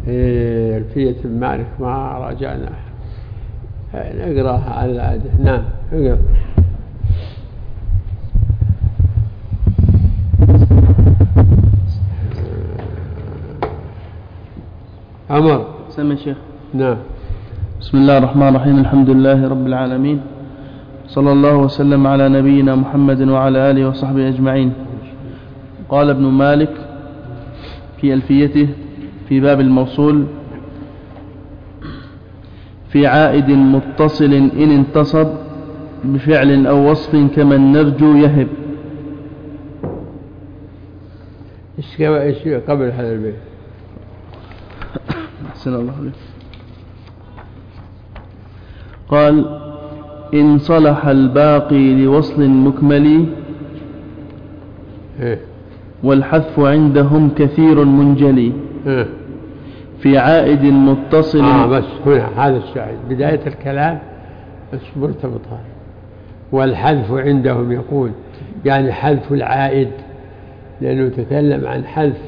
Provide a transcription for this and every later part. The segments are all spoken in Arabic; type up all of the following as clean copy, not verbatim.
ألفية ابن مالك ما راجعنا نقرأها على العادة. نعم اقرأ. عمر سمع شيخ. نعم. بسم الله الرحمن الرحيم. الحمد لله رب العالمين، صلى الله وسلم على نبينا محمد وعلى آله وصحبه أجمعين. قال ابن مالك في ألفيته في باب الموصول: في عائد متصل إن انتصب بفعل أو وصف كمن نرجو يهب. إيش قبل هذا البيت؟ أحسن الله عليك. قال: إن صلح الباقي لوصل مكمل والحذف عندهم كثير منجلي. في عائد متصل. بس هنا هذا الشاهد بداية الكلام بس مرتبطة. والحذف عندهم يقول يعني حذف العائد، لأنه تكلم عن حذف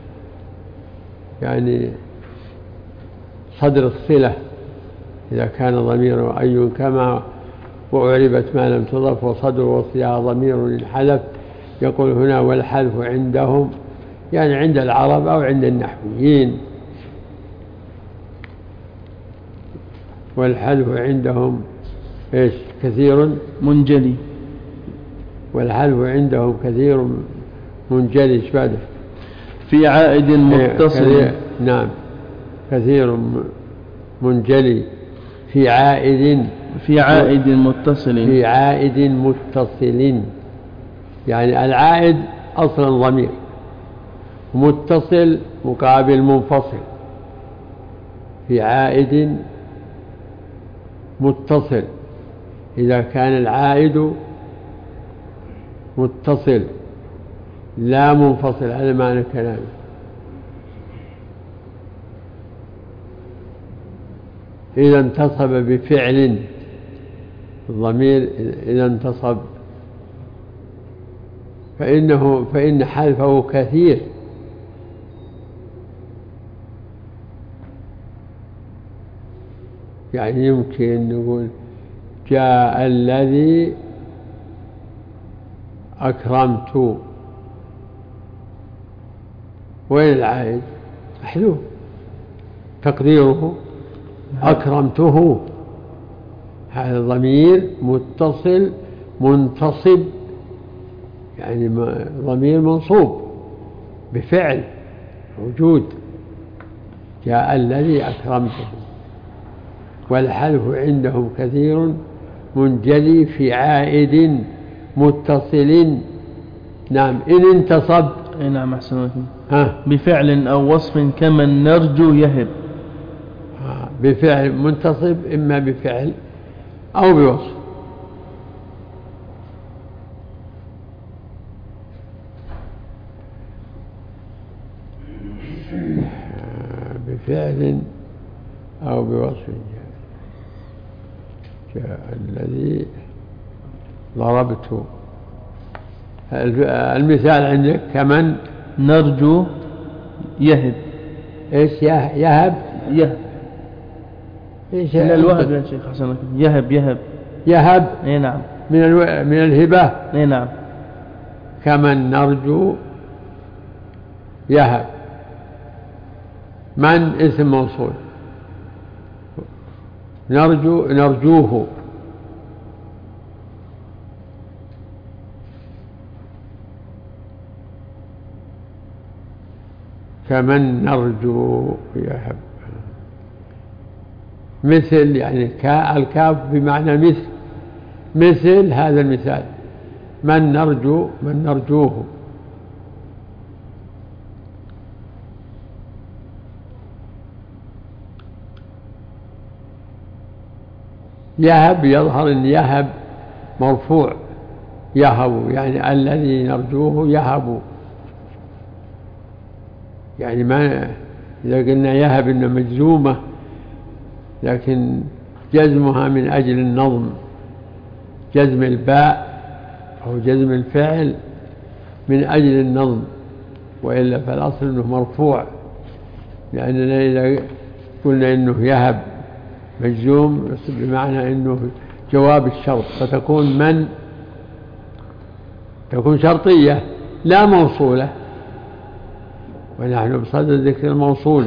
يعني صدر الصلة إذا كان ضمير أي كما وأعربت ما لم تضف وصدر وصلها ضمير للحذف. يقول هنا والحذف عندهم يعني عند العرب أو عند النحويين. والحذف عندهم إيش؟ كثير منجلي. والحذف عندهم كثير منجلي. إيش بعده؟ في عائد متصل. نعم كثير منجلي. في عائد متصل. في عائد متصل يعني العائد أصلا ضمير، متصل مقابل منفصل. في عائد متصل إذا كان العائد متصل لا منفصل، هذا معنى كلامه. إذا انتصب بفعل الضمير إذا انتصب فإن حذفه كثير. يعني يمكن نقول جاء الذي أكرمت، وين العائد؟ محذوف تقديره أكرمته. هذا ضمير متصل منتصب يعني ضمير منصوب بفعل موجود. جاء الذي أكرمته. والحذف عندهم كثير منجلي في عائد متصل. نعم إن انتصب. نعم أحسن بفعل أو وصف كمن نرجو يهب. بفعل منتصب إما بفعل أو بوصف. بفعل أو بوصف. جاء الذي ضربت. المثال عندك كمن نرجو يهب. إيش يهب؟ إيش من الوهب يا شيخ حسن. يهب. إيه نعم. من الهبة. إيه نعم. كمن نرجو يهب. من اسم موصول، نرجوه. كمن نرجو يهب. مثل يعني الكاف بمعنى مثل هذا المثال من نرجوه. يهب يظهر ان يهب مرفوع، يهب يعني الذي نرجوه يهب. يعني ما إذا قلنا يهب إنه مجزومة لكن جزمها من أجل النظم، جزم الباء أو جزم الفعل من أجل النظم، وإلا فالأصل أنه مرفوع لأننا إذا قلنا إنه يهب مجزوم بمعنى إنه جواب الشرط، فتكون من تكون شرطية لا موصولة، ونحن بصدد ذكر الموصول.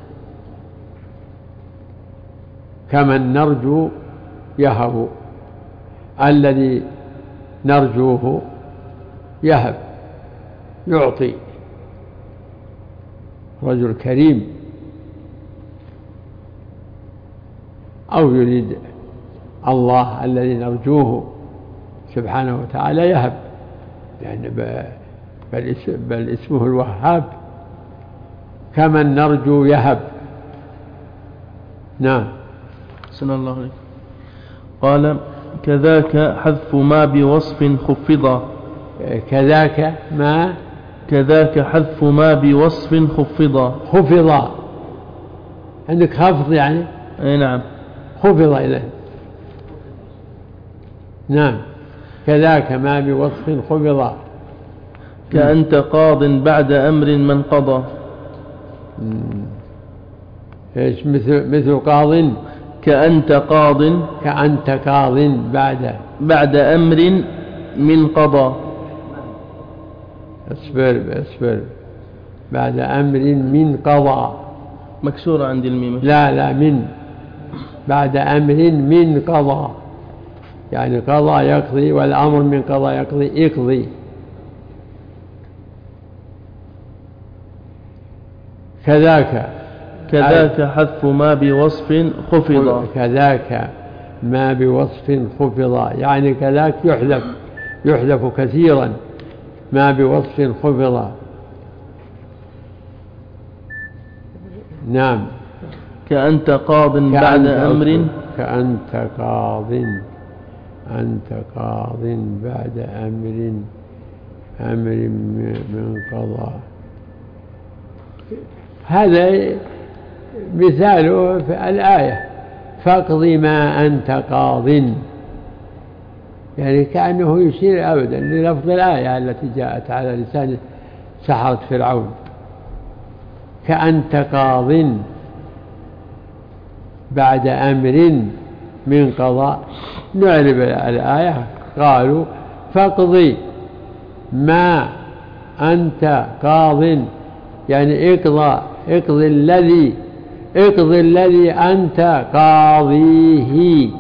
كمن نرجو يهب، الذي نرجوه يهب يعطي، رجل كريم، أو يريد الله الذي نرجوه سبحانه وتعالى يهب، يعني بل اسمه الوهاب. كمن نرجو يهب. نعم. أحسن الله عليك. قال كذاك حذف ما بوصف خفضا. كذاك حذف ما بوصف خفضا. خفضا عندك خفض يعني؟ أي نعم. خفض إليه. نعم. كذاك ما بوصف خفضا. كأنت قاض بعد أمر من قضى. إيش مثل قاض؟ كأنت قاض بعد أمر من قضى. اصبر بعد أمر من قضى، مكسورة عند الميم. لا من بعد أمر من قضى، يعني قضى يقضي، والأمر من قضى يقضي اقضي. كذاك حذف ما بوصف خفض. كذاك ما بوصف خفض، يعني كذاك يحذف كثيرا ما بوصف خفض. نعم. كأنت قاض بعد أمر. كأنت قاض بعد أمر من قضاء. هذا مثاله في الآية فاقض ما أنت قاض، يعني كأنه يشير أبدا للفظ الآية التي جاءت على لسان سحرة فرعون. كأنت قاض بعد أمر من قضاء. نعرب الآية قالوا فاقض ما أنت قاض، يعني اقضي الذي أنت قاضيه.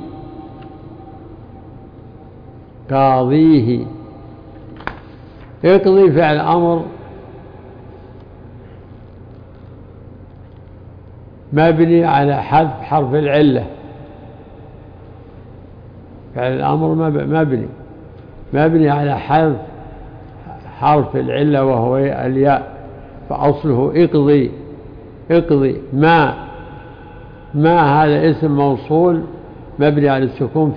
اقضي فعل أمر مبني على حذف حرف العلة. فعل الأمر مبني على حذف حرف العلة وهو الياء، فأصله اقضي ما هذا اسم موصول مبني على السكون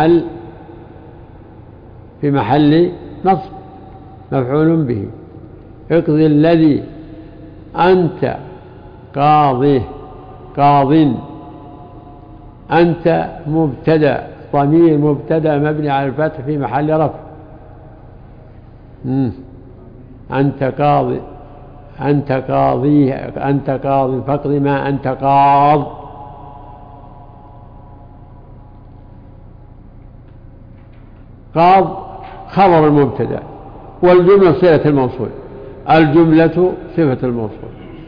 في محل نصب مفعول به. اقضي الذي أنت قاض. أنت مبتدأ، ضمير مبتدأ مبني على الفتح في محل رفع. أنت قاضي فاقض ما أنت قاض. خبر المبتدأ، والجملة صلة الموصول، الجملة صفة الموصول.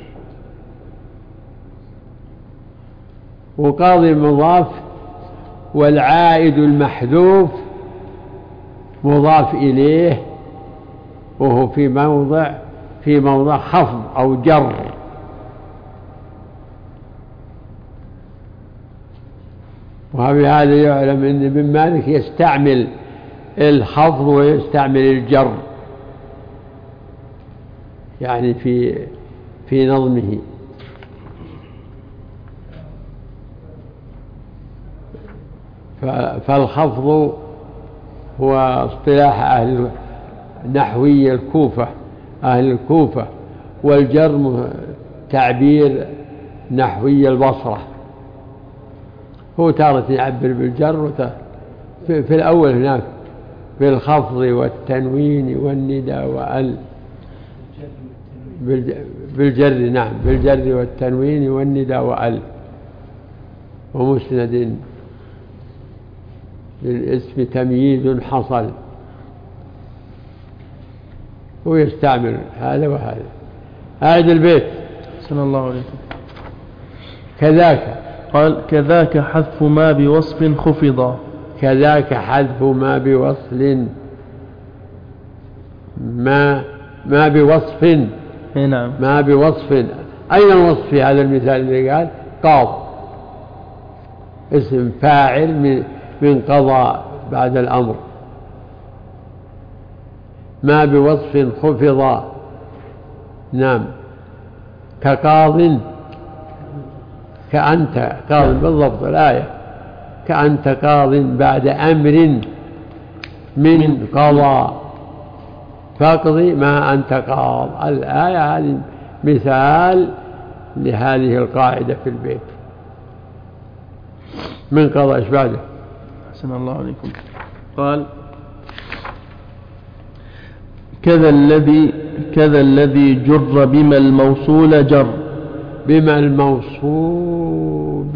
وقاضي مضاف، والعائد المحذوف مضاف إليه، وهو في موضع خفض أو جر. وبهذا يعلم أن ابن مالك يستعمل الخفض ويستعمل الجر يعني في نظمه. فالخفض هو اصطلاح أهل نحوي أهل الكوفة، والجر تعبير نحوي البصرة. هو تارة يعبر بالجر في الأول هناك بالخفض والتنوين والندى بالجر، نعم، بالجر والتنوين والنداء وأل، ومسند للاسم تمييز حصل، ويستعمل هذا وهذا. أعد البيت. صلى الله عليكم. كذاك، قال كذاك حذف ما بوصف خفض. كذاك حذف ما بوصل، ما بوصف. نعم. ما بوصف. أين الوصف في هذا المثال اللي قال؟ قاض، اسم فاعل من قضاء بعد الأمر. ما بوصف خفض، نعم، كقاض، كأنت قاض بالضبط الآية، كأنت قاض بعد أمر من قضاء فاقضي ما أنت قاض. الآية هذه مثال لهذه القاعدة في البيت. من قضاء إيش بعده؟ أحسن الله عليكم. قال كذا الذي جر بما الموصول جر. بما الموصول،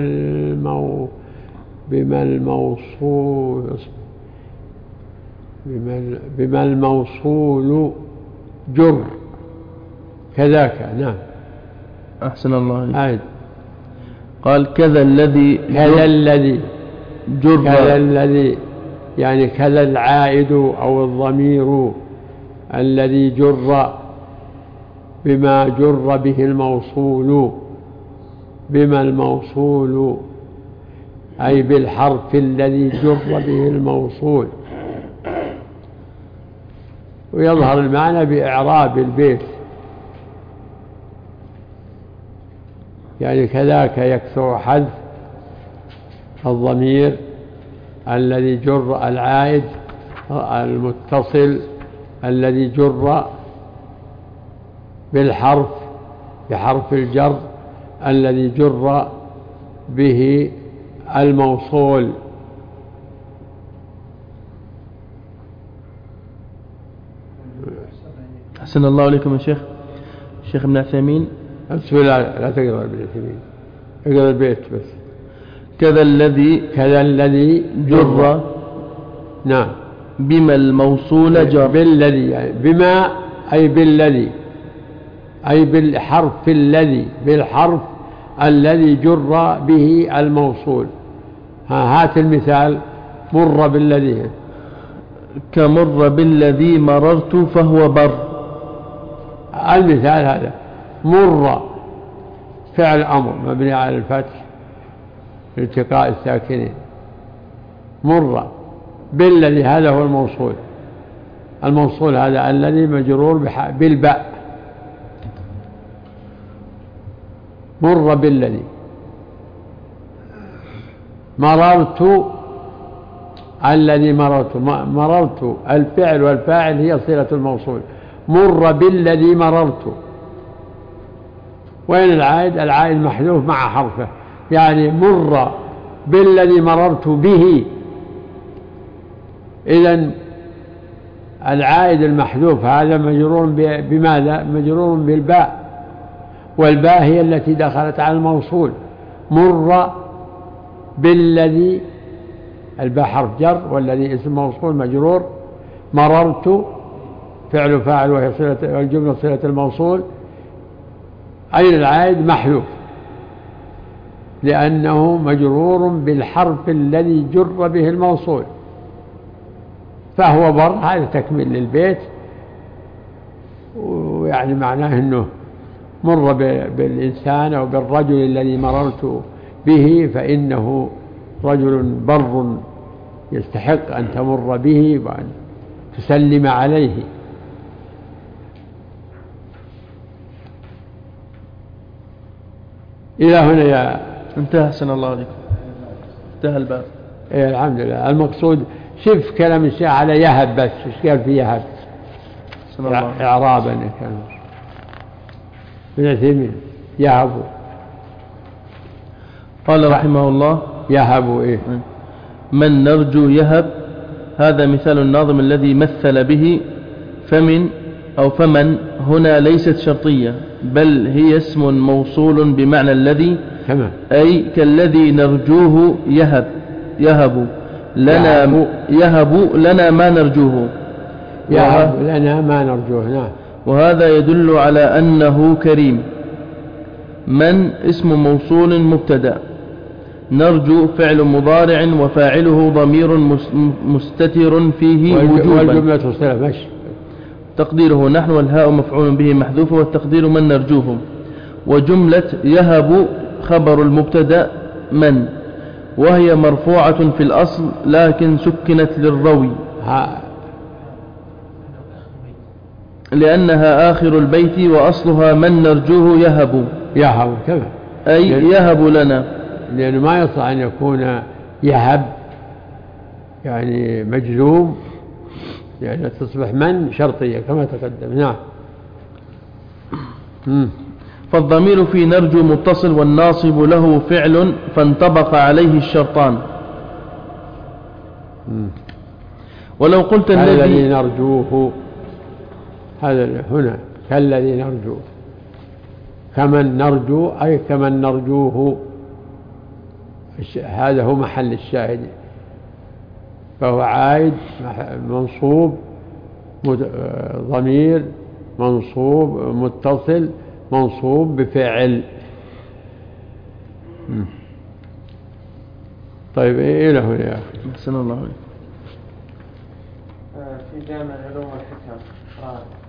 بما الموصول جر. كذاك، نعم. أحسن الله عليك. عاد. قال كذا الذي جر. كذا الذي يعني كذا العائد أو الضمير الذي جر بما جر به الموصول. بما الموصول أي بالحرف الذي جر به الموصول. ويظهر المعنى بإعراب البيت، يعني كذاك يكثر حذف الضمير الذي جر العائد المتصل الذي جر بالحرف، بحرف الجر الذي جر به الموصول. أحسن الله عليكم يا شيخ. الشيخ ابن عثيمين. بسم الله، لا تقرأ ابن عثيمين، اقرأ البيت بس. كذا الذي جر. نعم. بما الموصول جر. بالذي، يعني بما أي بالذي، أي بالحرف الذي، بالحرف الذي جر به الموصول. هات المثال. مر بالذي، كمر بالذي مررت فهو بر. المثال هذا مر فعل أمر مبني على الفتح لالتقاء الساكنين. مر بالذي هذا هو الموصول. الموصول هذا الذي مجرور بالباء. مر بالذي. مررت الذي مررت الفعل والفاعل هي صلة الموصول. مر بالذي مررت. وين العائد؟ العائد محذوف مع حرفه، يعني مر بالذي مررت به. إذن العائد المحذوف هذا مجرور بماذا؟ مجرور بالباء، والباء هي التي دخلت على الموصول. مر بالذي، الباء حرف جر والذي اسم موصول مجرور. مررت فعل فاعل وهي صلة، والجملة صلة الموصول. أين العائد؟ محذوف، لأنه مجرور بالحرف الذي جر به الموصول. فهو بر. هذا تكمل للبيت، ويعني معناه أنه مر بالإنسان أو بالرجل الذي مررت به فإنه رجل بر يستحق أن تمر به وأن تسلم عليه. إلى هنا يا انتهى. أحسن الله عليكم. انتهى الباب. إيه الحمد لله. المقصود شوف كلام الشيخ على يهب بس، ايش قال في يهب؟ إعرابا كان ابن عثيمين. يهب. قال رحمه الله يهب إيه؟ من نرجو يهب. هذا مثال الناظم الذي مثل به. فمن أو فمن هنا ليست شرطية، بل هي اسم موصول بمعنى الذي، كما أي كالذي نرجوه يهب لنا ما نرجوه، يهب لنا ما نرجوه. نعم. وهذا يدل على أنه كريم. من اسم موصول مبتدأ، نرجو فعل مضارع وفاعله ضمير مستتر فيه وجوبا، والجملة صلة ماشي، تقديره نحن، والهاء مفعول به محذوف، والتقدير من نرجوه. وجملة يهب خبر المبتدأ من، وهي مرفوعة في الأصل لكن سكنت للروي لأنها آخر البيت، وأصلها من نرجوه يهب كما أي يهب لنا، لأنه ما يصح أن يكون يهب يعني مجزوم، يعني تصبح من شرطية كما تقدم. نعم. فالضمير في نرجو متصل، والناصب له فعل فانطبق عليه الشرطان. ولو قلت الذي نرجوه، هذا هنا كالذي نرجوه، كمن نرجو أي كمن نرجوه، هذا هو محل الشاهد، فهو عائد منصوب ضمير منصوب متصل منصوب بفعل. طيب إلى هنا يا أخي. أحسن الله عليك. في جامع علوم والحكم